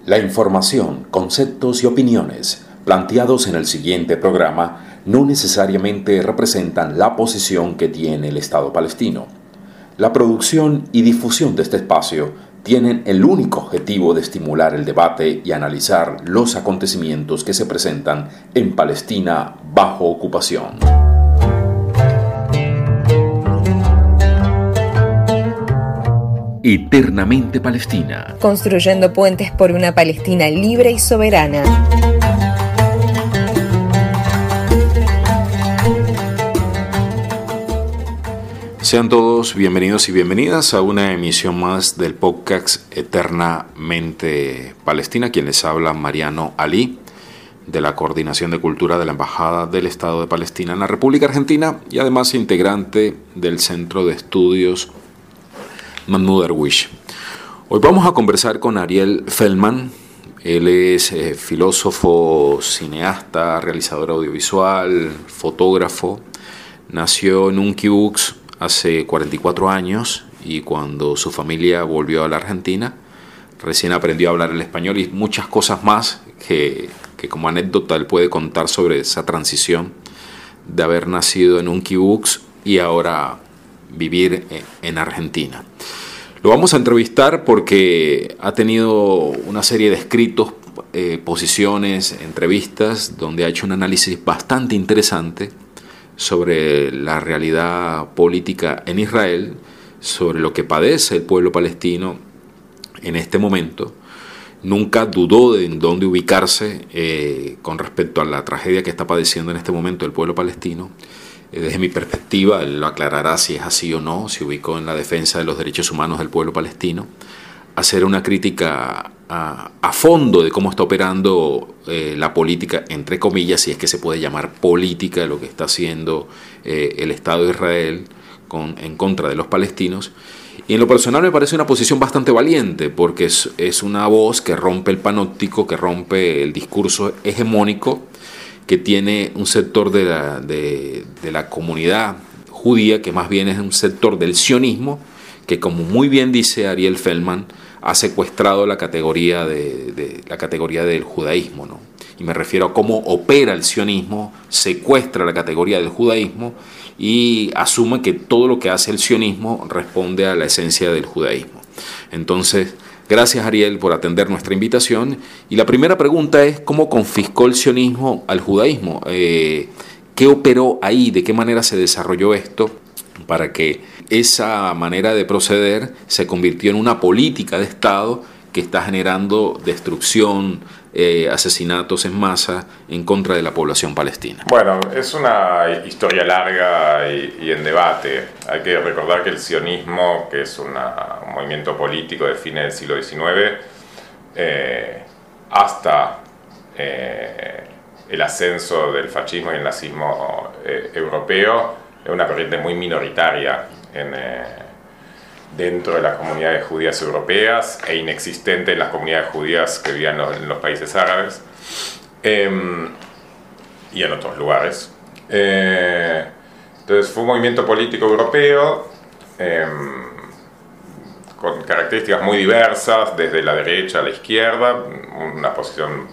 La información, conceptos y opiniones planteados en el siguiente programa no necesariamente representan la posición que tiene el Estado palestino. La producción y difusión de este espacio tienen el único objetivo de estimular el debate y analizar los acontecimientos que se presentan en Palestina bajo ocupación. Eternamente Palestina. Construyendo puentes por una Palestina libre y soberana. Sean todos bienvenidos y bienvenidas a una emisión más del podcast Eternamente Palestina. Quien les habla, Mariano Ali, de la Coordinación de Cultura de la Embajada del Estado de Palestina en la República Argentina y además integrante del Centro de Estudios Mahmoud Darwish. Hoy vamos a conversar con Ariel Feldman. Él es filósofo, cineasta, realizador audiovisual, fotógrafo. Nació en un kibutz hace 44 años y cuando su familia volvió a la Argentina, recién aprendió a hablar el español y muchas cosas más que como anécdota él puede contar sobre esa transición de haber nacido en un kibutz y ahora vivir en Argentina. Lo vamos a entrevistar porque ha tenido una serie de escritos, posiciones, entrevistas, donde ha hecho un análisis bastante interesante sobre la realidad política en Israel, sobre lo que padece el pueblo palestino en este momento. Nunca dudó de en dónde ubicarse con respecto a la tragedia que está padeciendo en este momento el pueblo palestino. Desde mi perspectiva, él lo aclarará si es así o no, se ubicó en la defensa de los derechos humanos del pueblo palestino, hacer una crítica a fondo de cómo está operando la política, entre comillas, si es que se puede llamar política, de lo que está haciendo el Estado de Israel en contra de los palestinos. Y en lo personal me parece una posición bastante valiente, porque es una voz que rompe el panóptico, que rompe el discurso hegemónico que tiene un sector de la comunidad judía, que más bien es un sector del sionismo, que como muy bien dice Ariel Feldman, ha secuestrado la categoría del judaísmo, ¿no? Y me refiero a cómo opera el sionismo, secuestra la categoría del judaísmo y asume que todo lo que hace el sionismo responde a la esencia del judaísmo. Entonces, gracias, Ariel, por atender nuestra invitación. Y la primera pregunta es, ¿cómo confiscó el sionismo al judaísmo? ¿Qué operó ahí? ¿De qué manera se desarrolló esto para que esa manera de proceder se convirtió en una política de Estado que está generando destrucción, asesinatos en masa en contra de la población palestina? Bueno, es una historia larga y en debate. Hay que recordar que el sionismo, que es un movimiento político de fines del siglo XIX, hasta el ascenso del fascismo y el nazismo europeo, es una corriente muy minoritaria dentro de las comunidades judías europeas e inexistente en las comunidades judías que vivían en los países árabes y en otros lugares. Entonces fue un movimiento político europeo con características muy diversas, desde la derecha a la izquierda, una posición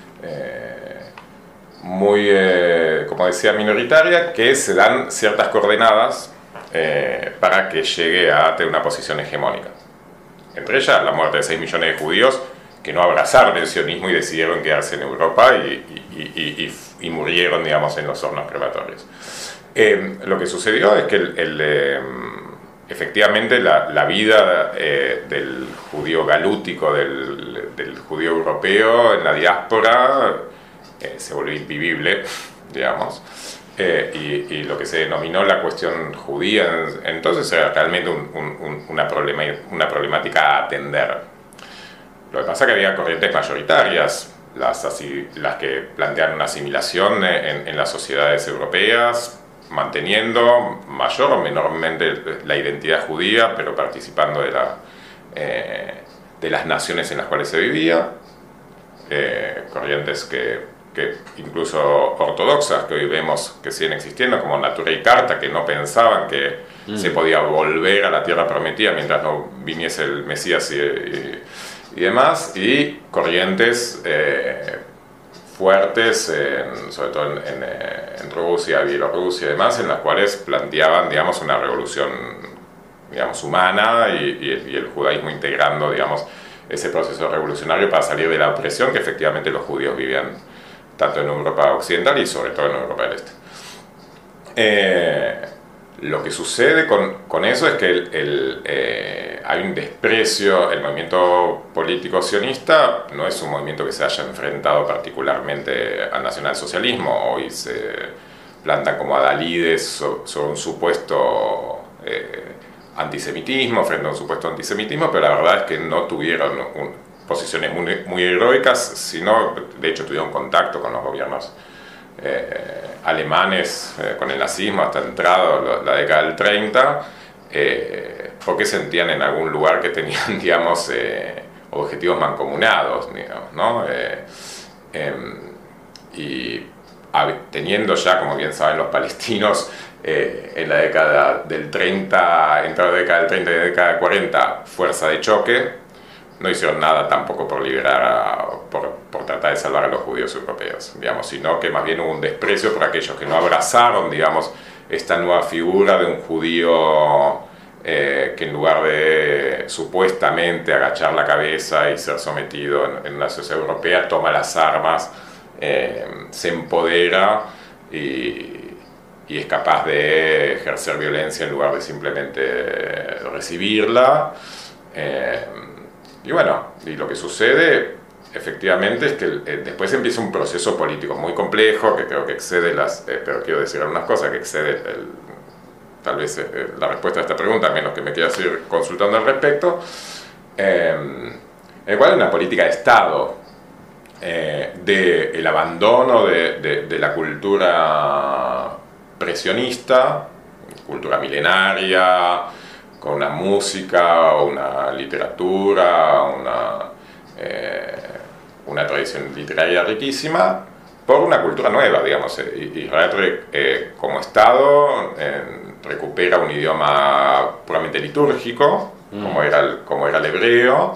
muy, como decía, minoritaria, que se dan ciertas coordenadas para que llegue a tener una posición hegemónica. Entre ellas, la muerte de 6 millones de judíos que no abrazaron el sionismo y decidieron quedarse en Europa y murieron, digamos, en los hornos crematorios. Lo que sucedió es que efectivamente la vida del judío galútico, del judío europeo en la diáspora se volvió invivible, digamos. Y lo que se denominó la cuestión judía entonces era realmente una problemática a atender. Lo que pasa es que había corrientes mayoritarias, las que plantean una asimilación en las sociedades europeas, manteniendo mayor o menormente la identidad judía, pero participando de las naciones en las cuales se vivía, corrientes que incluso ortodoxas que hoy vemos que siguen existiendo, como Natura y Carta, que no pensaban que se podía volver a la tierra prometida mientras no viniese el Mesías y demás, y corrientes fuertes, sobre todo en Rusia, Bielorrusia y demás, en las cuales planteaban, digamos, una revolución, digamos, humana y el judaísmo integrando, digamos, ese proceso revolucionario para salir de la opresión que efectivamente los judíos vivían tanto en Europa Occidental y sobre todo en Europa del Este. Lo que sucede con eso es que hay un desprecio. El movimiento político sionista no es un movimiento que se haya enfrentado particularmente al nacionalsocialismo. Hoy se plantan como adalides sobre un supuesto antisemitismo, frente a un supuesto antisemitismo, pero la verdad es que no tuvieron posiciones muy heroicas, sino de hecho tuvieron contacto con los gobiernos alemanes, con el nazismo hasta entrado la década del 30, porque sentían en algún lugar que tenían, digamos, objetivos mancomunados, digamos, ¿no? Y teniendo ya, como bien saben los palestinos, en la década del 30, entrada la década del 30 y la década del 40, fuerza de choque, no hicieron nada tampoco por liberar, por tratar de salvar a los judíos europeos, digamos, sino que más bien hubo un desprecio por aquellos que no abrazaron, digamos, esta nueva figura de un judío que en lugar de supuestamente agachar la cabeza y ser sometido en una sociedad europea, toma las armas, se empodera y es capaz de ejercer violencia en lugar de simplemente recibirla. Y bueno, y lo que sucede efectivamente es que después empieza un proceso político muy complejo que creo que excede pero quiero decir algunas cosas, que excede tal vez la respuesta a esta pregunta, a menos que me quieras ir consultando al respecto, en el cual hay una política de Estado, del abandono de la cultura presionista, cultura milenaria, con una música, una literatura, una tradición literaria riquísima, por una cultura nueva, digamos. Israel como Estado recupera un idioma puramente litúrgico, como era el hebreo,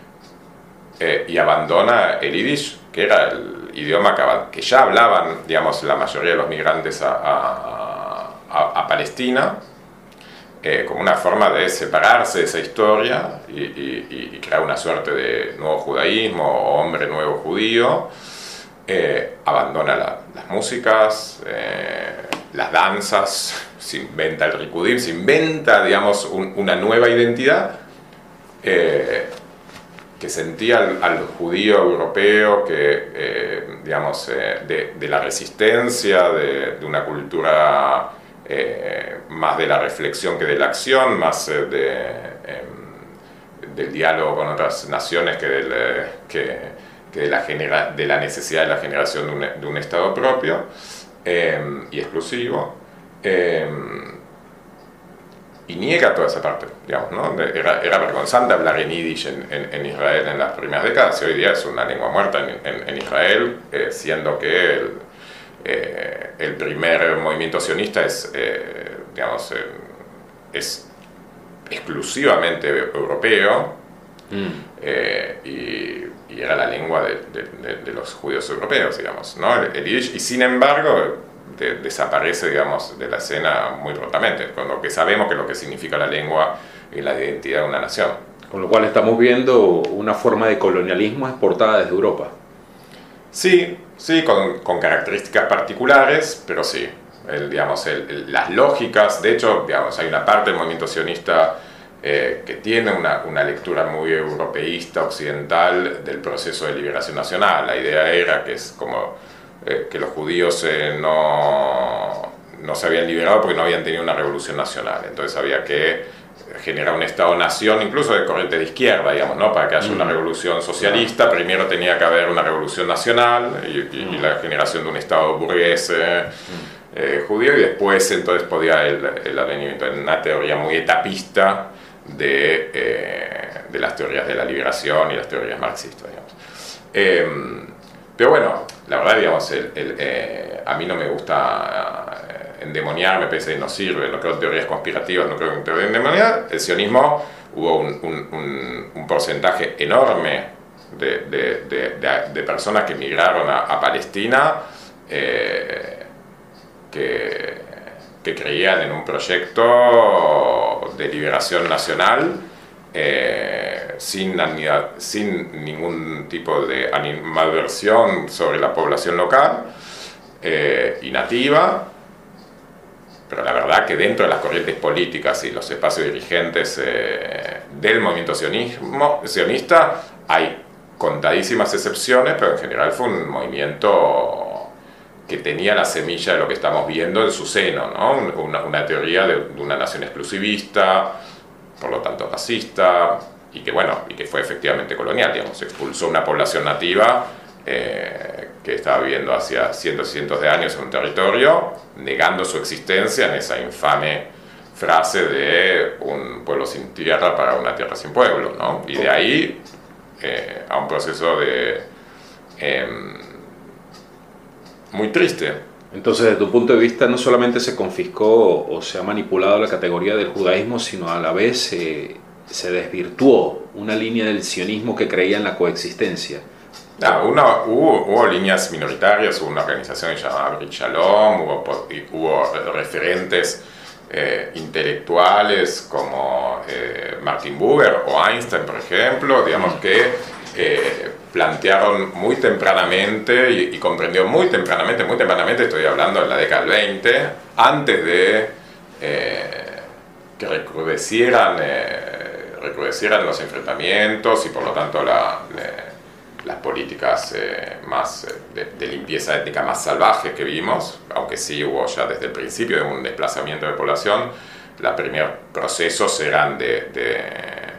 y abandona el yiddish, que era el idioma que ya hablaban, digamos, la mayoría de los migrantes a Palestina, como una forma de separarse de esa historia y crear una suerte de nuevo judaísmo o hombre nuevo judío. Abandona las músicas, las danzas, se inventa el Rikudim, se inventa, digamos, una nueva identidad que sentía al judío europeo, digamos, de la resistencia, de una cultura más de la reflexión que de la acción, más del diálogo con otras naciones que de la necesidad de la generación de un Estado propio y exclusivo, y niega toda esa parte, digamos, ¿no? Era vergonzante hablar en yiddish en Israel en las primeras décadas, y hoy día es una lengua muerta en Israel, siendo que el primer movimiento sionista es exclusivamente europeo, y era la lengua de los judíos europeos, digamos, ¿no? El yiddish, y sin embargo desaparece, digamos, de la escena muy prontamente, con lo que sabemos que lo que significa la lengua y la identidad de una nación. Con lo cual estamos viendo una forma de colonialismo exportada desde Europa. Sí, con características particulares, pero sí. Las lógicas, de hecho, digamos, hay una parte del movimiento sionista que tiene una lectura muy europeísta, occidental, del proceso de liberación nacional. La idea era que es como que los judíos no se habían liberado porque no habían tenido una revolución nacional. Entonces había que generar un Estado-nación, incluso de corriente de izquierda, digamos, ¿no? Para que haya una revolución socialista, primero tenía que haber una revolución nacional y la generación de un Estado burgués judío, y después entonces podía el advenimiento en una teoría muy etapista de las teorías de la liberación y las teorías marxistas, digamos. Pero bueno, la verdad, digamos, a mí no me gusta endemoniar, me parece que no sirve, no creo en teorías conspirativas, no creo en teorías de endemoniar. El sionismo, hubo un porcentaje enorme de personas que migraron a Palestina, que creían en un proyecto de liberación nacional, sin ningún tipo de animadversión sobre la población local y nativa, pero la verdad que dentro de las corrientes políticas y los espacios dirigentes del movimiento sionista hay contadísimas excepciones, pero en general fue un movimiento que tenía la semilla de lo que estamos viendo en su seno, ¿no? Una teoría de una nación exclusivista, por lo tanto racista, y que fue efectivamente colonial, digamos, expulsó una población nativa que estaba viviendo hacía cientos y cientos de años en un territorio, negando su existencia en esa infame frase de un pueblo sin tierra para una tierra sin pueblo, ¿no? Y de ahí a un proceso muy triste. Entonces, desde tu punto de vista, no solamente se confiscó o se ha manipulado la categoría del judaísmo, sino a la vez se desvirtuó una línea del sionismo que creía en la coexistencia. Hubo líneas minoritarias, hubo una organización llamada Brit Shalom, hubo referentes intelectuales como Martin Buber o Einstein, por ejemplo, digamos que plantearon muy tempranamente y comprendió muy tempranamente, estoy hablando de la década del 20, antes de que recrudecieran los enfrentamientos y por lo tanto las políticas más de limpieza étnica más salvajes que vimos, aunque sí hubo ya desde el principio un desplazamiento de población. Los primeros procesos eran de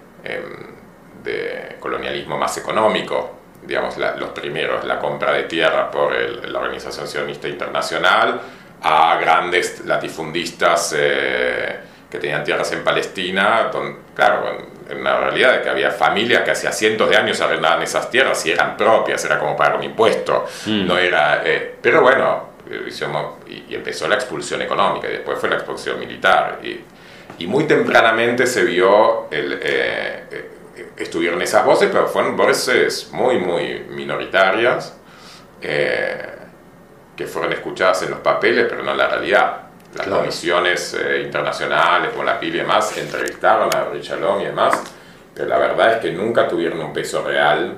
colonialismo más económico, digamos, los primeros, la compra de tierra por la Organización Sionista Internacional, a grandes latifundistas que tenían tierras en Palestina, claro, en una realidad de que había familias que hacía cientos de años arrendaban esas tierras y eran propias, era como pagar un impuesto, no era, pero bueno, y empezó la expulsión económica y después fue la expulsión militar, y muy tempranamente se vio estuvieron esas voces, pero fueron voces muy minoritarias, que fueron escuchadas en los papeles, pero no en la realidad. Las comisiones internacionales, como la PIL y demás, entrevistaron a Brit Shalom y demás, pero la verdad es que nunca tuvieron un peso real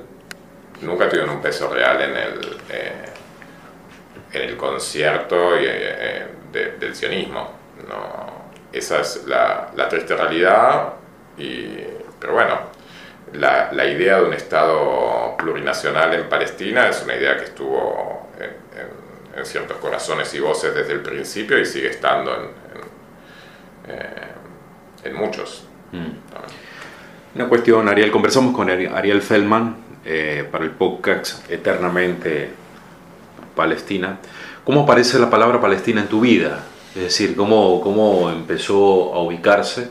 en el concierto del sionismo. No, esa es la triste realidad, pero bueno, la idea de un Estado plurinacional en Palestina es una idea que estuvo en ciertos corazones y voces desde el principio y sigue estando en muchos. Una cuestión, Ariel, conversamos con Ariel Feldman para el podcast Eternamente Palestina. ¿Cómo aparece la palabra Palestina en tu vida? Es decir, ¿cómo empezó a ubicarse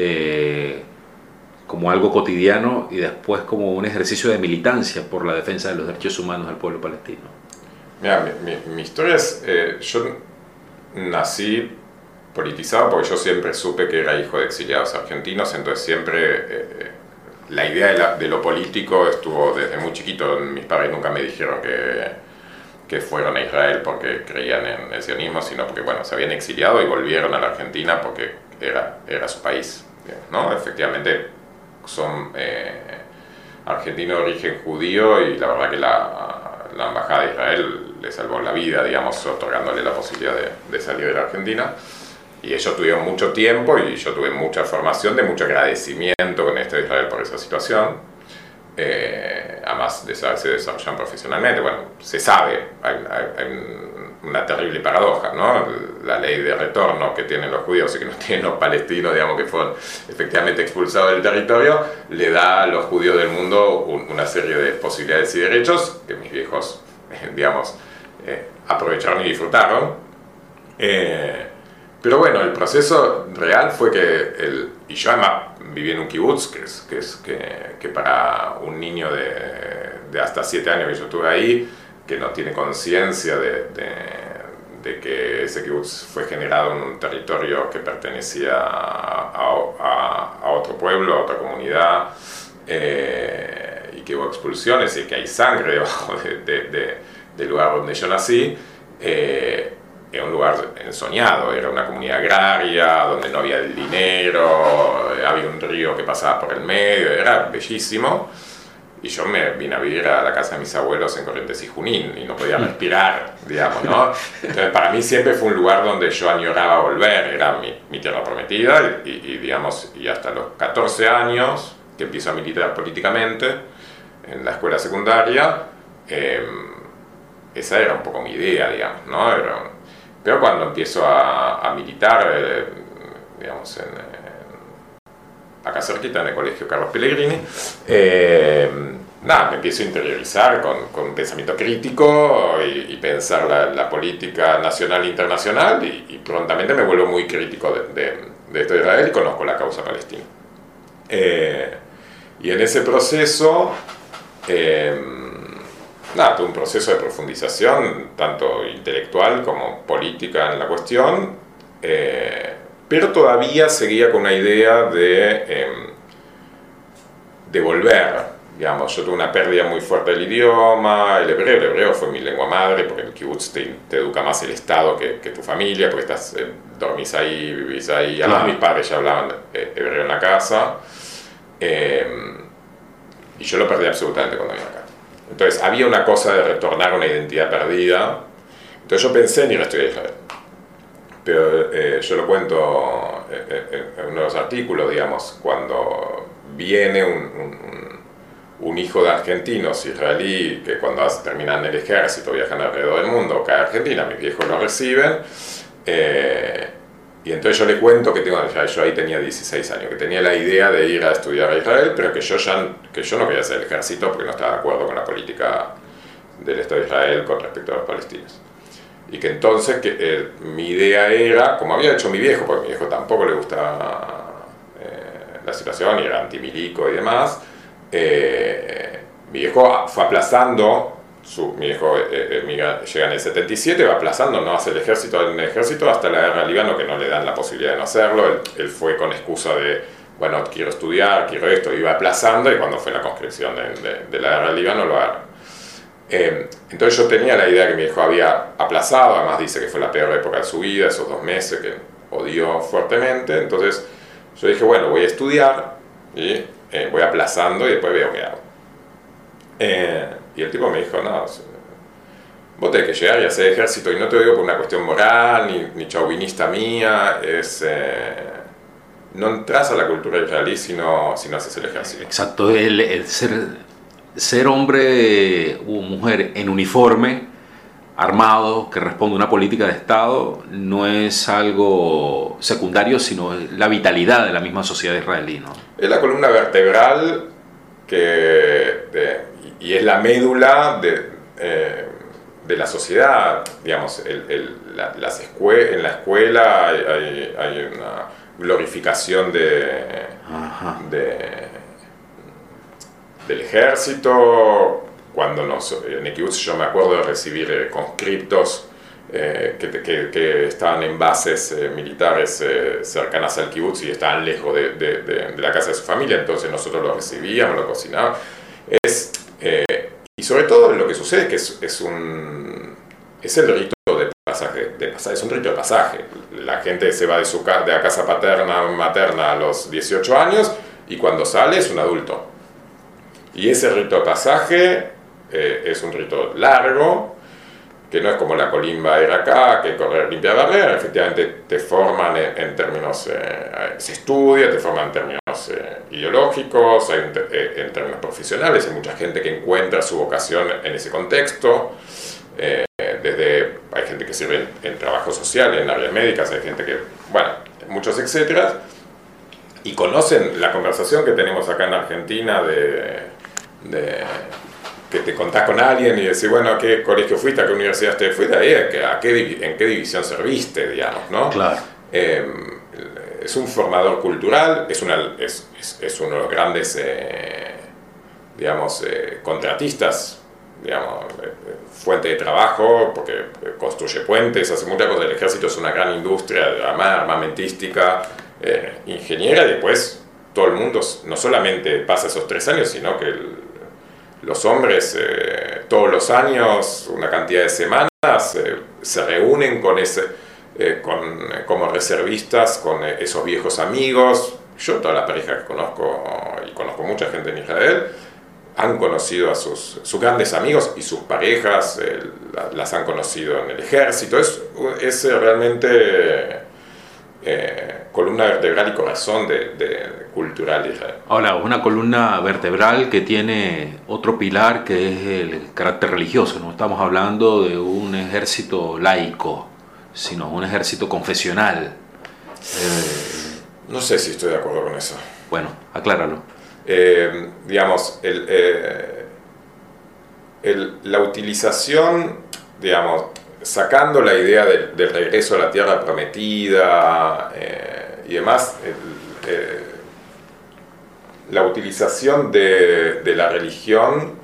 como algo cotidiano y después como un ejercicio de militancia por la defensa de los derechos humanos del pueblo palestino? Mira, mi historia es, yo nací politizado porque yo siempre supe que era hijo de exiliados argentinos, entonces siempre la idea de lo político estuvo desde muy chiquito. Mis padres nunca me dijeron que fueron a Israel porque creían en el sionismo, sino porque bueno, se habían exiliado y volvieron a la Argentina porque era su país, ¿no? Efectivamente son argentinos de origen judío y la verdad que la embajada de Israel le salvó la vida, digamos, otorgándole la posibilidad de salir de la Argentina. Y ellos tuvieron mucho tiempo y yo tuve mucha formación, de mucho agradecimiento con este de Israel por esa situación. Además de se desarrollan profesionalmente, bueno, se sabe, hay una terrible paradoja, ¿no? La ley de retorno que tienen los judíos y que no tienen los palestinos, digamos, que fueron efectivamente expulsados del territorio, le da a los judíos del mundo una serie de posibilidades y derechos que mis viejos, digamos, aprovecharon y disfrutaron. Pero bueno, el proceso real fue y yo además viví en un kibutz, que para un niño de hasta 7 años que yo estuve ahí, que no tiene conciencia de de que ese kibutz fue generado en un territorio que pertenecía a otro pueblo, a otra comunidad, y que hubo expulsiones y que hay sangre debajo del lugar donde yo nací. Era un lugar ensoñado, era una comunidad agraria donde no había el dinero, había un río que pasaba por el medio, era bellísimo. Y yo me vine a vivir a la casa de mis abuelos en Corrientes y Junín y no podía respirar, digamos, ¿no? Entonces para mí siempre fue un lugar donde yo añoraba volver, era mi tierra prometida digamos, y hasta los 14 años que empiezo a militar políticamente en la escuela secundaria, esa era un poco mi idea, digamos, ¿no? Pero cuando empiezo a militar, digamos, acá cerquita en el colegio Carlos Pellegrini, me empiezo a interiorizar con un pensamiento crítico y pensar la política nacional e internacional y prontamente me vuelvo muy crítico de esto de Israel y conozco la causa palestina. Y en ese proceso, tuve un proceso de profundización, tanto intelectual como política en la cuestión, pero todavía seguía con una idea de volver. Digamos, yo tuve una pérdida muy fuerte del idioma, el hebreo fue mi lengua madre, porque el kibutz te educa más el Estado que tu familia, porque dormís ahí, vivís ahí. Claro. Además mis padres ya hablaban hebreo en la casa, y yo lo perdí absolutamente cuando vine acá. Entonces había una cosa de retornar a una identidad perdida, entonces yo pensé en ir a estudiar a Israel. Pero yo lo cuento en uno de los artículos, digamos, cuando viene un hijo de argentinos israelí que cuando terminan el ejército viajan alrededor del mundo, cae a Argentina, mis viejos lo reciben, y entonces yo le cuento que yo ahí tenía 16 años, que tenía la idea de ir a estudiar a Israel, pero que yo no quería hacer el ejército porque no estaba de acuerdo con la política del Estado de Israel con respecto a los palestinos. Y que entonces mi idea era, como había hecho mi viejo, porque a mi viejo tampoco le gustaba la situación y era antimilico y demás, mi viejo fue aplazando, mi viejo llega en el 77, va aplazando no hacer el ejército hasta la guerra del Líbano, que no le dan la posibilidad de no hacerlo. Él fue con excusa de, bueno, quiero estudiar, quiero esto, iba aplazando, y cuando fue la conscripción de la guerra del Líbano lo agarra. Entonces yo tenía la idea que mi hijo había aplazado, además dice que fue la peor época de su vida, esos 2 meses que odió fuertemente. Entonces yo dije, bueno, voy a estudiar y voy aplazando y después veo qué hago. Y el tipo me dijo, no, vos tenés que llegar y hacer ejército, y no te lo digo por una cuestión moral ni chauvinista mía, no entras a la cultura israelí si no haces el ejército. Exacto, el ser hombre o mujer en uniforme, armado, que responde a una política de Estado, no es algo secundario, sino la vitalidad de la misma sociedad israelí, ¿no? Es la columna vertebral y es la médula de la sociedad, digamos. En la escuela hay una glorificación del ejército. Cuando en el kibutz yo me acuerdo de recibir conscriptos que estaban en bases militares cercanas al kibutz y estaban lejos de la casa de su familia, entonces nosotros lo recibíamos, lo cocinábamos. Y sobre todo lo que sucede es que es el rito de pasaje, es un rito de pasaje. La gente se va de la casa materna a los 18 años, y cuando sale es un adulto. Y ese rito de pasaje es un rito largo, que no es como la colimba era acá, que correr, limpiar, barrer. Efectivamente te forman en términos, se estudia, te forman en términos ideológicos, en términos profesionales. Hay mucha gente que encuentra su vocación en ese contexto. Hay gente que sirve en trabajo social, en áreas médicas, hay gente que, bueno, muchos etcétera. Y conocen la conversación que tenemos acá en Argentina que te contás con alguien y decís, bueno, ¿a qué colegio fuiste? ¿A qué universidad fuiste? Ahí, ¿en qué división serviste? Digamos, ¿no? Claro. Es un formador cultural, es uno de los grandes, contratistas digamos, fuente de trabajo, porque construye puentes, hace muchas cosas. El ejército es una gran industria armamentística, ingeniera, y después todo el mundo no solamente pasa esos 3 años, sino que los hombres todos los años, una cantidad de semanas, se reúnen como reservistas con esos viejos amigos. Yo, todas las parejas que conozco, y conozco mucha gente en Israel, han conocido a sus grandes amigos, y sus parejas las han conocido en el ejército. Es realmente columna vertebral y corazón cultural de Israel. Ahora, una columna vertebral que tiene otro pilar, que es el carácter religioso. No estamos hablando de un ejército laico, sino un ejército confesional. No sé si estoy de acuerdo con eso. Bueno, acláralo. Digamos, la utilización, digamos, sacando la idea del regreso a la tierra prometida y demás, la utilización de la religión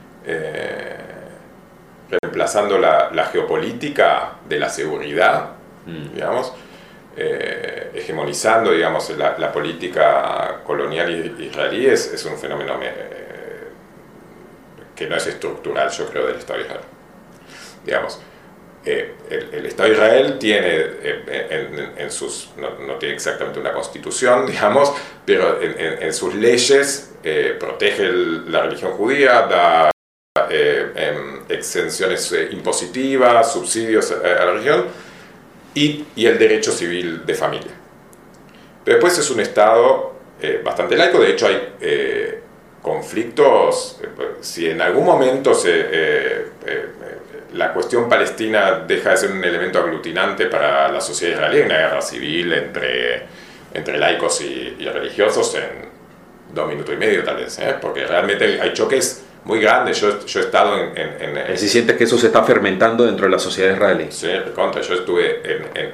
reemplazando la geopolítica de la seguridad, digamos, hegemonizando, digamos, la política colonial israelí, es un fenómeno que no es estructural, yo creo, del Estado de Israel. Digamos, el Estado de Israel tiene no tiene exactamente una constitución, digamos, pero en sus leyes protege la religión judía, da exenciones impositivas, subsidios a la religión, y el derecho civil de familia. Pero después es un Estado bastante laico. De hecho, hay conflictos. Si en algún momento la cuestión palestina deja de ser un elemento aglutinante para la sociedad israelí, hay una guerra civil entre laicos y religiosos en 2 minutos y medio, tal vez, porque realmente hay choques muy grandes. Yo he estado en ¿Si sientes que eso se está fermentando dentro de la sociedad israelí? Sí, contra. Yo estuve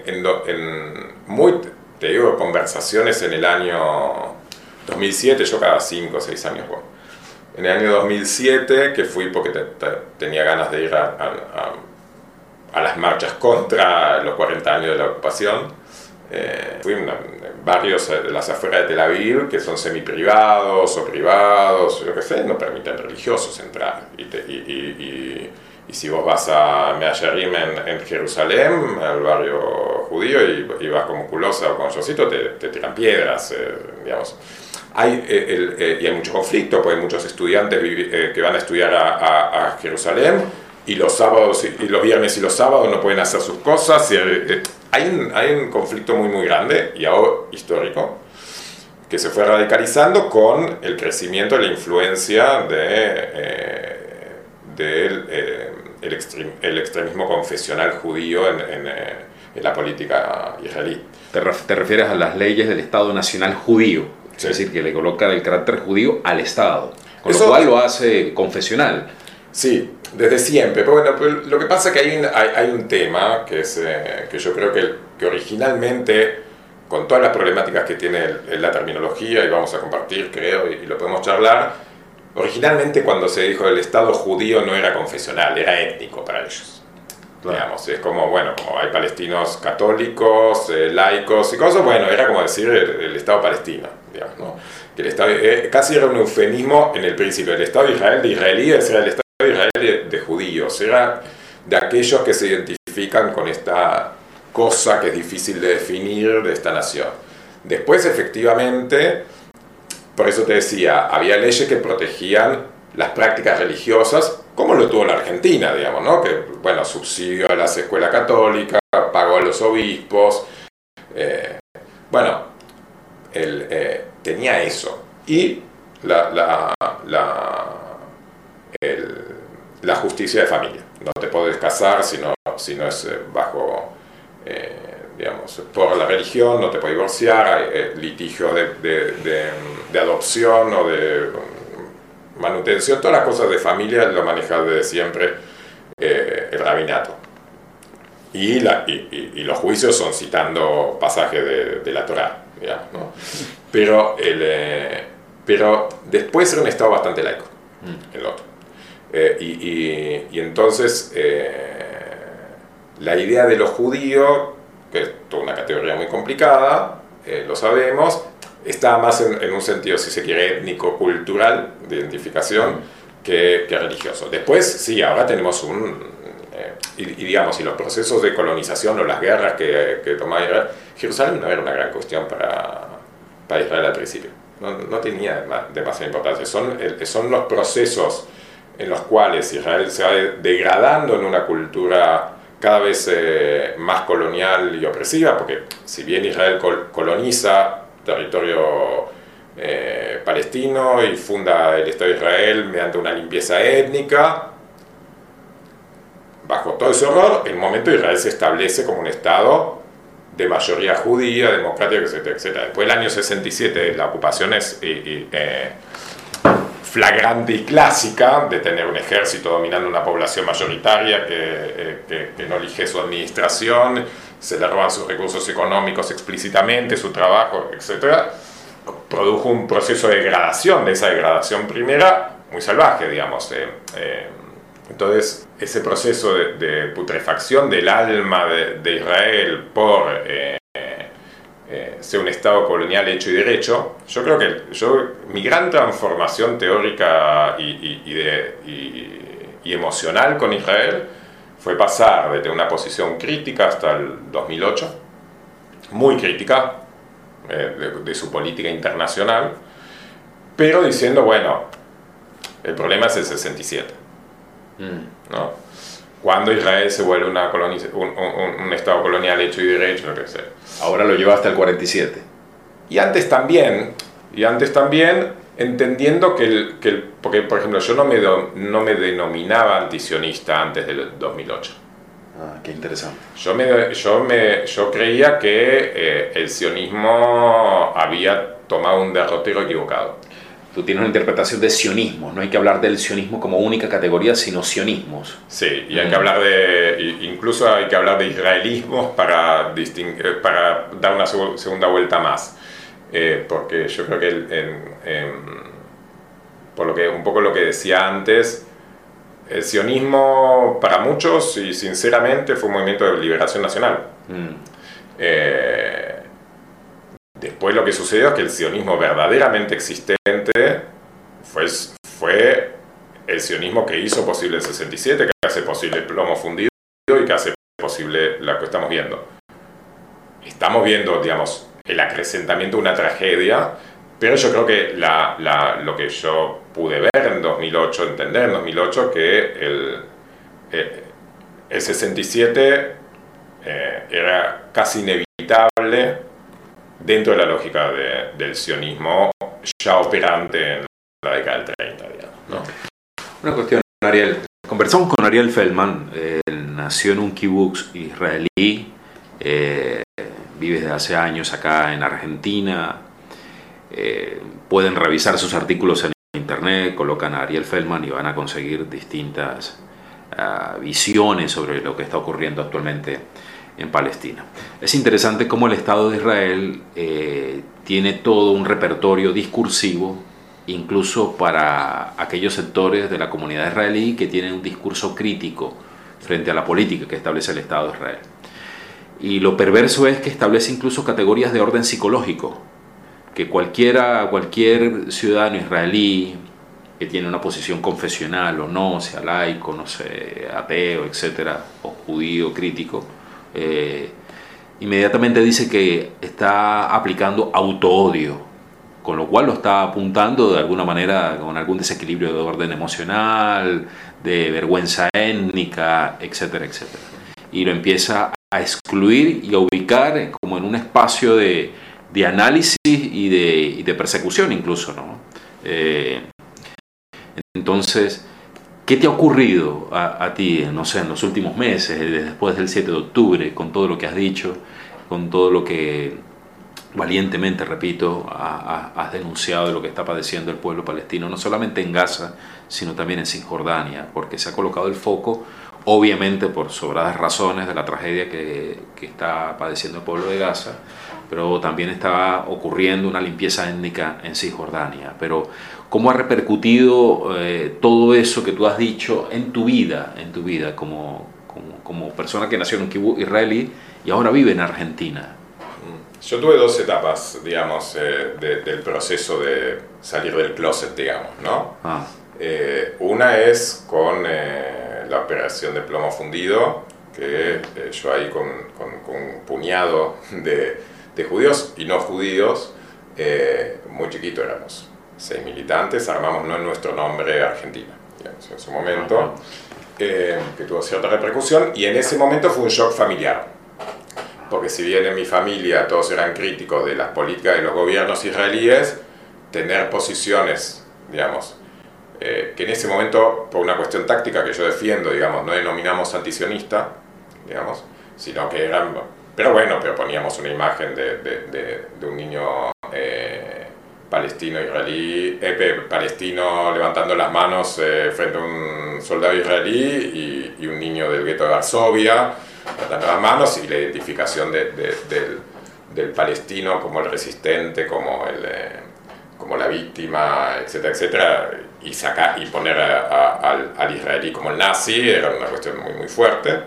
te digo, conversaciones en el año 2007, yo cada 5 o 6 años voy. En el año 2007, que fui porque tenía ganas de ir a las marchas contra los 40 años de la ocupación, fui en barrios de las afueras de Tel Aviv, que son semiprivados o privados, yo qué sé, no permiten religiosos entrar. Y si vos vas a Mea Shearim en Jerusalén, al barrio judío, y vas con Musculosa o con Josito, te tiran piedras, digamos. Y hay mucho conflicto, porque hay muchos estudiantes que van a estudiar a Jerusalén, y los sábados y los viernes y los sábados no pueden hacer sus cosas. Hay un conflicto muy muy grande y ahora histórico, que se fue radicalizando con el crecimiento de la influencia el extremismo confesional judío en la política israelí. ¿Te refieres a las leyes del Estado Nacional Judío? Sí. Es decir, que le coloca el carácter judío al Estado, con lo cual lo hace confesional. Sí, desde siempre. Pero bueno, lo que pasa es que hay un tema que yo creo que originalmente, con todas las problemáticas que tiene la terminología, y vamos a compartir, creo, y lo podemos charlar, originalmente cuando se dijo el Estado judío no era confesional, era étnico para ellos. Claro. Digamos, es como hay palestinos católicos, laicos y cosas, era como decir el Estado palestino, digamos, ¿no? Que el Estado, casi era un eufemismo en el principio. El Estado de israelíes era el Estado de Israel de judíos, era de aquellos que se identifican con esta cosa que es difícil de definir de esta nación. Después, efectivamente, por eso te decía, había leyes que protegían las prácticas religiosas, como lo tuvo la Argentina, digamos, ¿no? Que, subsidio a las escuelas católicas, pagó a los obispos, tenía eso. Y la justicia de familia. No te podés casar si no es bajo, por la religión, no te podés divorciar, hay litigios de adopción o de manutención, todas las cosas de familia lo maneja desde siempre el rabinato. Y los juicios son citando pasajes de la Torá, digamos, ¿no? Pero después era un Estado bastante laico, el otro. Y entonces la idea de lo judío, que es toda una categoría muy complicada, lo sabemos, está más en un sentido, si se quiere, étnico-cultural, de identificación, que religioso. Después, sí, ahora tenemos digamos, y los procesos de colonización o las guerras que tomaba Israel, Jerusalén no era una gran cuestión para Israel al principio. No tenía demasiada importancia. Son los procesos en los cuales Israel se va degradando en una cultura cada vez más colonial y opresiva, porque si bien Israel coloniza territorio palestino y funda el Estado de Israel mediante una limpieza étnica, bajo todo ese horror, en un momento Israel se establece como un Estado de mayoría judía, democrática, etcétera, etcétera. Después del año 67, la ocupación es flagrante y clásica de tener un ejército dominando una población mayoritaria que no elige su administración, se le roban sus recursos económicos explícitamente, su trabajo, etcétera. Produjo un proceso de degradación, de esa degradación primera, muy salvaje, digamos. Entonces, ese proceso de putrefacción del alma de Israel por ser un Estado colonial hecho y derecho, yo creo que mi gran transformación teórica y emocional con Israel fue pasar desde una posición crítica hasta el 2008, muy crítica de su política internacional, pero diciendo, bueno, el problema es el 67. ¿No? Cuando Israel se vuelve un Estado colonial hecho y derecho, no sé. Ahora lo lleva hasta el 47. Y antes también, entendiendo porque por ejemplo yo no me denominaba antisionista antes del 2008. Ah, qué interesante. Yo creía que el sionismo había tomado un derrotero equivocado. Tú tienes una interpretación de sionismo, no hay que hablar del sionismo como única categoría, sino sionismos. Sí, y hay que hablar incluso hay que hablar de israelismos para dar una segunda vuelta más. Porque yo creo que un poco lo que decía antes, el sionismo para muchos, y sinceramente, fue un movimiento de liberación nacional. Después lo que sucedió es que el sionismo verdaderamente existente fue el sionismo que hizo posible el 67, que hace posible el plomo fundido y que hace posible lo que estamos viendo. Estamos viendo, digamos, el acrecentamiento de una tragedia, pero yo creo que lo que yo pude ver en 2008, entender en 2008, que el 67 era casi inevitable dentro de la lógica del sionismo ya operante en la década del 30, digamos, ¿no? Una cuestión, Ariel. Conversamos con Ariel Feldman. Él nació en un kibutz israelí, vive desde hace años acá en Argentina. Pueden revisar sus artículos en internet, colocan a Ariel Feldman y van a conseguir distintas visiones sobre lo que está ocurriendo actualmente en Palestina. Es interesante cómo el Estado de Israel tiene todo un repertorio discursivo, incluso para aquellos sectores de la comunidad israelí que tienen un discurso crítico frente a la política que establece el Estado de Israel. Y lo perverso es que establece incluso categorías de orden psicológico, que cualquier ciudadano israelí que tiene una posición confesional o no, sea laico, no sé, ateo, etcétera, o judío crítico, inmediatamente dice que está aplicando autoodio, con lo cual lo está apuntando de alguna manera con algún desequilibrio de orden emocional, de vergüenza étnica, etcétera, etcétera. Y lo empieza a excluir y a ubicar como en un espacio de análisis y de persecución incluso, ¿no? Entonces, ¿qué te ha ocurrido a ti, no sé, en los últimos meses, después del 7 de octubre, con todo lo que has dicho, con todo lo que valientemente, repito, has denunciado de lo que está padeciendo el pueblo palestino, no solamente en Gaza, sino también en Cisjordania, porque se ha colocado el foco, obviamente por sobradas razones, de la tragedia que está padeciendo el pueblo de Gaza, pero también estaba ocurriendo una limpieza étnica en Cisjordania. Pero ¿cómo ha repercutido todo eso que tú has dicho en tu vida como persona que nació en un kibutz israelí y ahora vive en Argentina? Yo tuve dos etapas, digamos, del proceso de salir del closet, digamos, ¿no? Una es con la operación de plomo fundido, que yo ahí con un puñado de judíos y no judíos, muy chiquito éramos, 6 militantes, armamos no en nuestro nombre Argentina, digamos, en su momento, que tuvo cierta repercusión, y en ese momento fue un shock familiar. Porque si bien en mi familia todos eran críticos de las políticas de los gobiernos israelíes, tener posiciones, digamos, que en ese momento, por una cuestión táctica que yo defiendo, digamos, no denominamos antisionista, digamos, sino que eran, pero poníamos una imagen de un niño palestino levantando las manos frente a un soldado israelí y un niño del gueto de Varsovia levantando las manos, y la identificación del palestino como el resistente, como la víctima, etcétera, etcétera, y poner al israelí como el nazi era una cuestión muy, muy fuerte.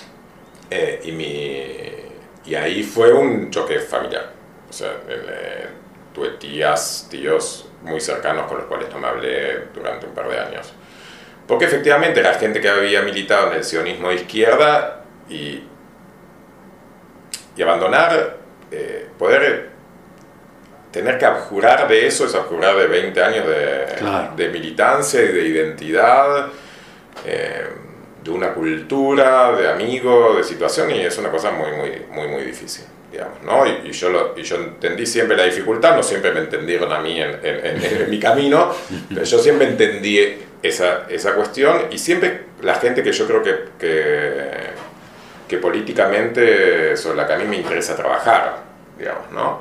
Y ahí fue un choque familiar. O sea, tuve tíos muy cercanos con los cuales no me hablé durante un par de años. Porque efectivamente era gente que había militado en el sionismo de izquierda, y abandonar, poder tener que abjurar de eso, es abjurar de 20 años de militancia y de identidad, de una cultura, de amigos, de situación, y es una cosa muy, muy, muy, muy difícil, digamos, ¿no? Y yo entendí siempre la dificultad, no siempre me entendieron a mí en mi camino, pero yo siempre entendí esa cuestión, y siempre la gente que yo creo que políticamente sobre la que a mí me interesa trabajar, digamos, ¿no?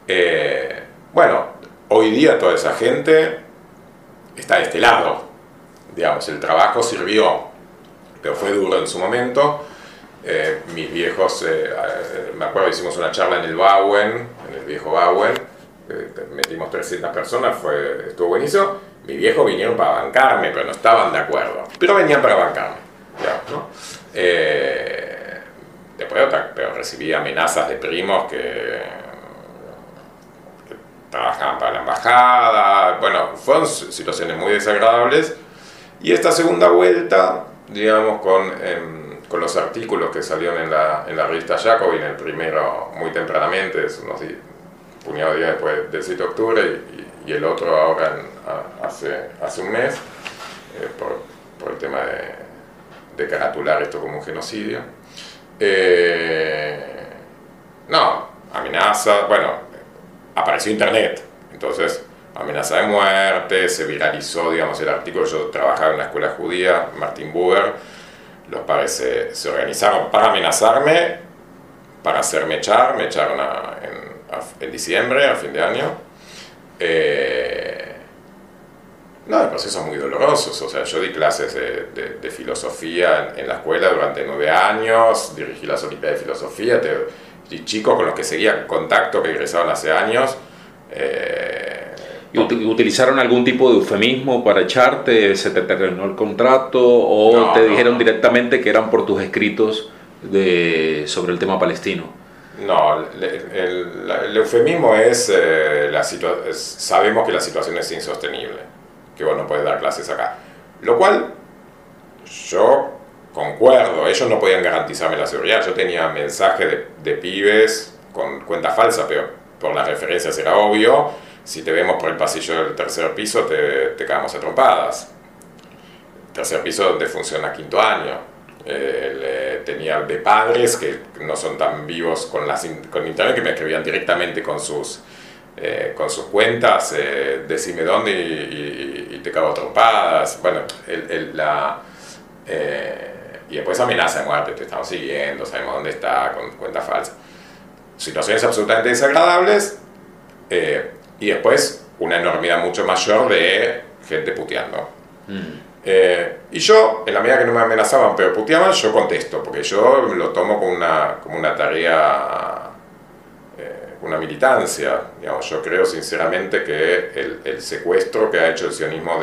Hoy día toda esa gente está de este lado, digamos, el trabajo sirvió, pero fue duro en su momento. Mis viejos, me acuerdo, hicimos una charla en el Bauen, en el viejo Bauen, metimos 300 personas, estuvo buenísimo. Mis viejos vinieron para bancarme, pero no estaban de acuerdo, pero venían para bancarme, digamos, ¿no? Después pero recibí amenazas de primos que trabajaban para la embajada. Bueno, fueron situaciones muy desagradables. Y esta segunda vuelta, digamos, con los artículos que salieron en la revista Jacobin, el primero muy tempranamente, es unos puñados de días después del 7 de octubre, y el otro ahora hace un mes, por el tema de caratular esto como un genocidio. Amenaza, apareció internet, entonces amenaza de muerte, se viralizó, digamos, el artículo. Yo trabajaba en una escuela judía, Martin Buber, los padres se organizaron para amenazarme, para hacerme echar, me echaron en diciembre, a fin de año. De procesos muy dolorosos. O sea, yo di clases de filosofía en la escuela durante 9 años, dirigí las Olimpiadas de Filosofía, y chicos con los que seguía en contacto, que egresaron hace años. ¿Y utilizaron algún tipo de eufemismo para echarte? ¿Se te terminó el contrato? ¿O te dijeron directamente que eran por tus escritos sobre el tema palestino? No, el eufemismo es, sabemos que la situación es insostenible, que vos no podés dar clases acá. Lo cual, yo concuerdo, ellos no podían garantizarme la seguridad. Yo tenía mensajes de pibes con cuenta falsa, pero por las referencias era obvio. Si te vemos por el pasillo del tercer piso, te cagamos a trompadas. Tercer piso donde funciona quinto año. Tenía de padres que no son tan vivos con internet, que me escribían directamente con sus cuentas, decime dónde y te cago a trompadas. Bueno, y después amenaza de muerte, te estamos siguiendo, sabemos dónde está, con cuenta falsa. Situaciones absolutamente desagradables, y después una enormidad mucho mayor de gente puteando. Y yo, en la medida que no me amenazaban pero puteaban, yo contesto, porque yo lo tomo como una tarea una militancia. Digamos, yo creo sinceramente que el secuestro que ha hecho el sionismo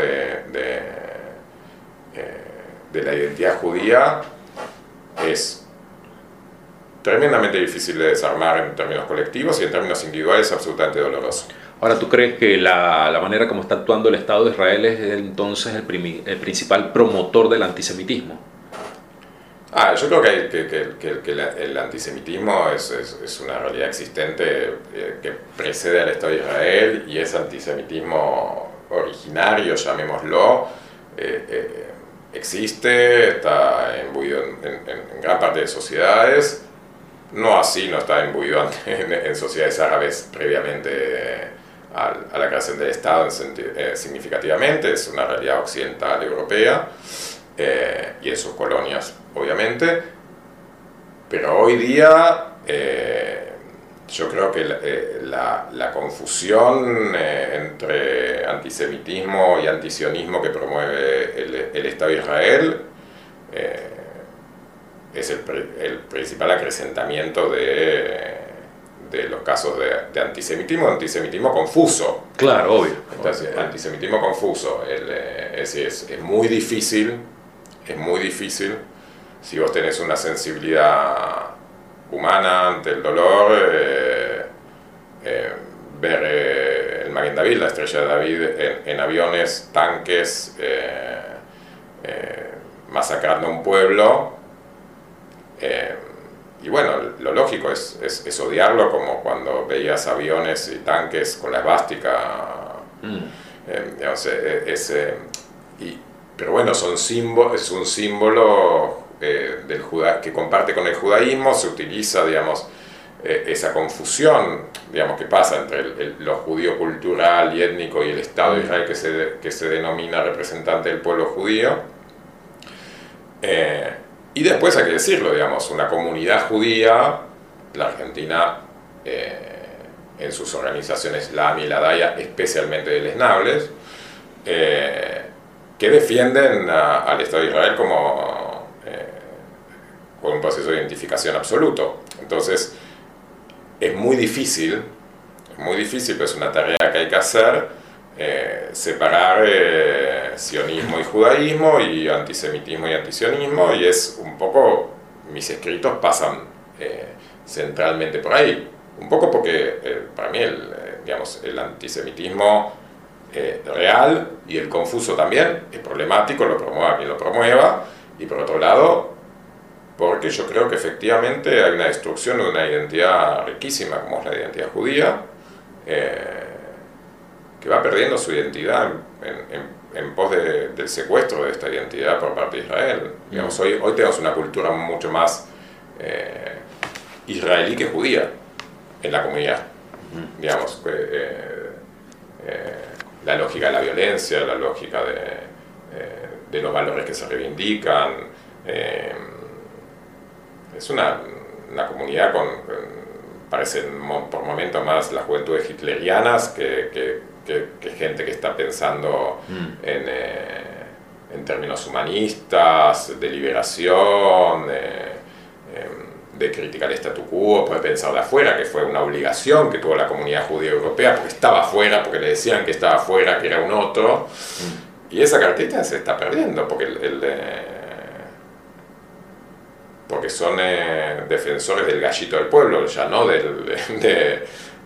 de la identidad judía es tremendamente difícil de desarmar en términos colectivos y en términos individuales absolutamente doloroso. Ahora, ¿tú crees que la manera como está actuando el Estado de Israel es entonces el principal promotor del antisemitismo? Yo creo que el antisemitismo es una realidad existente que precede al Estado de Israel, y ese antisemitismo originario, llamémoslo, existe, está imbuido en gran parte de sociedades. No así, no está imbuido en sociedades árabes previamente a la creación del Estado significativamente. Es una realidad occidental europea y en sus colonias, obviamente. Pero hoy día yo creo que la confusión entre antisemitismo y antisionismo que promueve el Estado de Israel es el principal acrecentamiento de los casos de antisemitismo confuso. Claro, obvio. Entonces, antisemitismo confuso. Es muy difícil, si vos tenés una sensibilidad humana ante el dolor, ver el Maguen David, la estrella de David, en aviones, tanques, masacrando un pueblo. Y bueno, lo lógico es odiarlo, como cuando veías aviones y tanques con la esvástica. Pero bueno, es un símbolo que comparte con el judaísmo. Se utiliza, digamos, esa confusión, digamos, que pasa entre lo judío cultural y étnico y el Estado de Israel que se denomina representante del pueblo judío. Y después hay que decirlo, digamos, una comunidad judía, la Argentina, en sus organizaciones, la AMI y la DAIA, especialmente deleznables, que defienden al Estado de Israel con un proceso de identificación absoluto. Entonces, es muy difícil, pero es una tarea que hay que hacer, separar sionismo y judaísmo, y antisemitismo y antisionismo, y es un poco, mis escritos pasan centralmente por ahí, un poco porque para mí el antisemitismo real y el confuso también es problemático, lo promueva quien lo promueva, y por otro lado porque yo creo que efectivamente hay una destrucción de una identidad riquísima como es la identidad judía, que va perdiendo su identidad en pos del secuestro de esta identidad por parte de Israel. Digamos, hoy tenemos una cultura mucho más israelí que judía en la comunidad. Digamos, la lógica de la violencia, la lógica de los valores que se reivindican. Es una comunidad parece por momentos más las juventudes hitlerianas que gente que está pensando en términos humanistas, de liberación, de crítica al statu quo. Puede pensar de afuera, que fue una obligación que tuvo la comunidad judía europea, porque estaba afuera, porque le decían que estaba afuera, que era un otro. Y esa cartita se está perdiendo, porque son defensores del gallito del pueblo, ya no de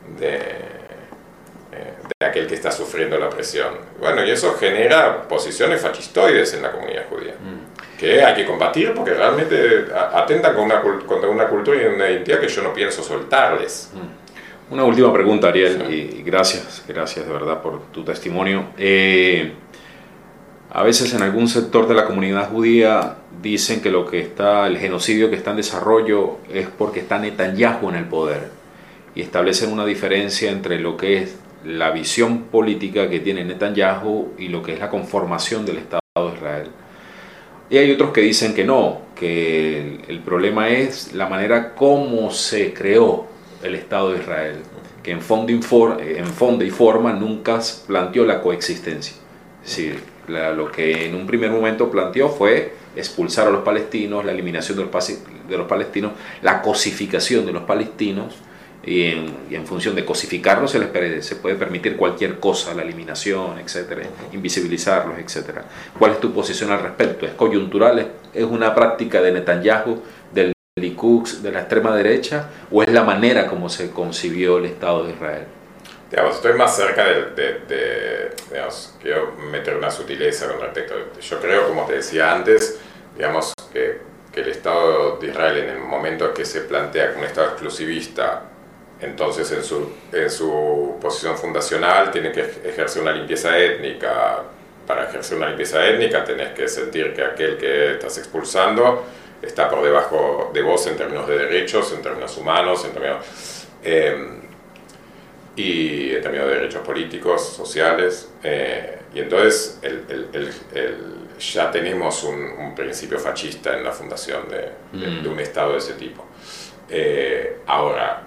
aquel que está sufriendo la opresión. Bueno, y eso genera posiciones fascistoides en la comunidad judía, que hay que combatir porque realmente atentan contra una cultura y una identidad que yo no pienso soltarles. Una última pregunta, Ariel, y gracias de verdad por tu testimonio. A veces en algún sector de la comunidad judía dicen que el genocidio que está en desarrollo es porque está Netanyahu en el poder, y establecen una diferencia entre lo que es la visión política que tiene Netanyahu y lo que es la conformación del Estado de Israel. Y hay otros que dicen que no, que el problema es la manera como se creó el Estado de Israel, que en fondo y forma nunca planteó la coexistencia. Es decir, lo que en un primer momento planteó fue expulsar a los palestinos, la eliminación de los palestinos, la cosificación de los palestinos, y en función de cosificarlos se puede permitir cualquier cosa, la eliminación, etcétera, invisibilizarlos, etcétera. ¿Cuál es tu posición al respecto? ¿Es coyuntural? ¿Es una práctica de Netanyahu, del Likud, de la extrema derecha, o es la manera como se concibió el Estado de Israel? Digamos, estoy más cerca digamos, quiero meter una sutileza con respecto. Yo creo, como te decía antes, digamos, que el Estado de Israel, en el momento que se plantea como un Estado exclusivista, entonces en su posición fundacional tiene que ejercer una limpieza étnica. Para ejercer una limpieza étnica tenés que sentir que aquel que estás expulsando está por debajo de vos en términos de derechos, en términos humanos, y en términos de derechos políticos, sociales, y entonces ya tenemos un principio fascista en la fundación de un Estado de ese tipo. Ahora,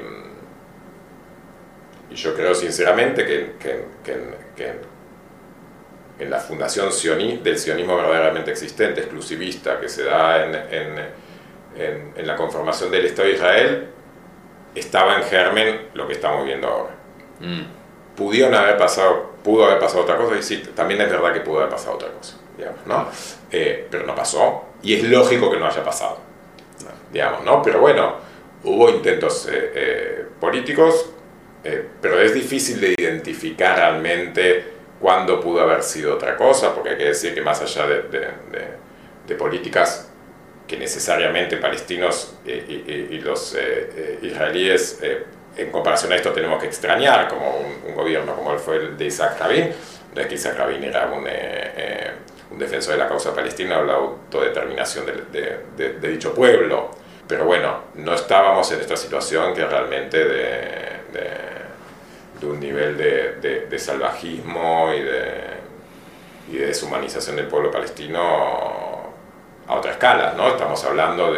yo creo sinceramente que en la fundación del sionismo verdaderamente existente, exclusivista, que se da en la conformación del Estado de Israel, estaba en germen lo que estamos viendo ahora. Pudo haber pasado otra cosa, y sí, también es verdad que pudo haber pasado otra cosa, digamos, ¿no? Pero no pasó, y es lógico que no haya pasado, digamos, ¿no? Pero bueno, hubo intentos políticos, pero es difícil de identificar realmente cuándo pudo haber sido otra cosa, porque hay que decir que más allá de políticas que necesariamente palestinos y los israelíes, en comparación a esto, tenemos que extrañar, como un gobierno como fue el de Isaac Rabin. No es que Isaac Rabin era un defensor de la causa palestina o la autodeterminación de dicho pueblo, pero bueno, no estábamos en esta situación que realmente de un nivel de salvajismo y de deshumanización del pueblo palestino a otra escala, ¿no? Estamos hablando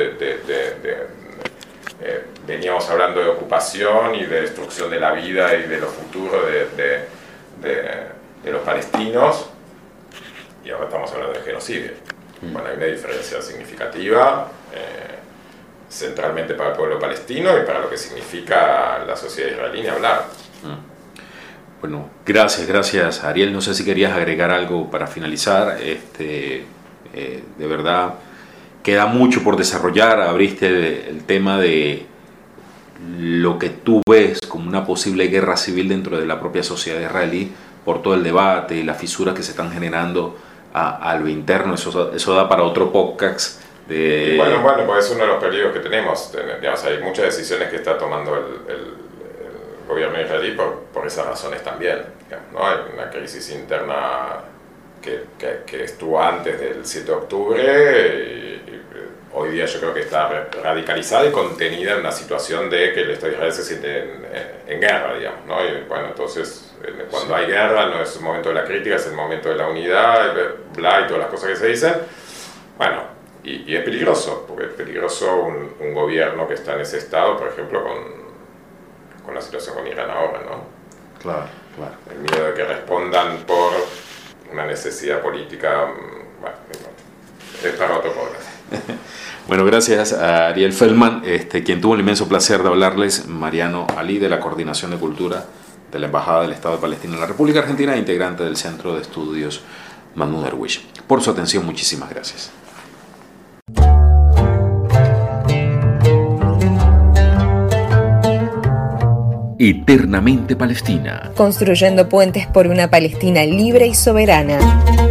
veníamos hablando de ocupación y de destrucción de la vida y de lo futuro de los palestinos, y ahora estamos hablando de genocidio. Bueno, hay una diferencia significativa, centralmente para el pueblo palestino y para lo que significa la sociedad israelí, ni hablar. Bueno, gracias Ariel. No sé si querías agregar algo para finalizar. De verdad, queda mucho por desarrollar. Abriste el tema de lo que tú ves como una posible guerra civil dentro de la propia sociedad israelí por todo el debate y las fisuras que se están generando a lo interno. Eso da para otro podcast. Y bueno, pues es uno de los peligros que tenemos. Digamos, hay muchas decisiones que está tomando el gobierno israelí por esas razones también, digamos, ¿no? Hay una crisis interna que estuvo antes del 7 de octubre y hoy día yo creo que está radicalizada y contenida en una situación de que el Estado de Israel se siente en guerra, digamos, ¿no? Y bueno, entonces cuando hay guerra no es el momento de la crítica, es el momento de la unidad, y todas las cosas que se dicen. Bueno, y es peligroso, porque es peligroso un gobierno que está en ese estado, por ejemplo, con la situación con Irán ahora, ¿no? Claro. El miedo de que respondan por una necesidad política, bueno, es para otro podcast. Bueno, gracias a Ariel Feldman, quien tuvo el inmenso placer de hablarles, Mariano Ali, de la Coordinación de Cultura de la Embajada del Estado de Palestina en la República Argentina, integrante del Centro de Estudios Mahmoud Darwish. Por su atención, muchísimas gracias. Eternamente Palestina. Construyendo puentes por una Palestina libre y soberana.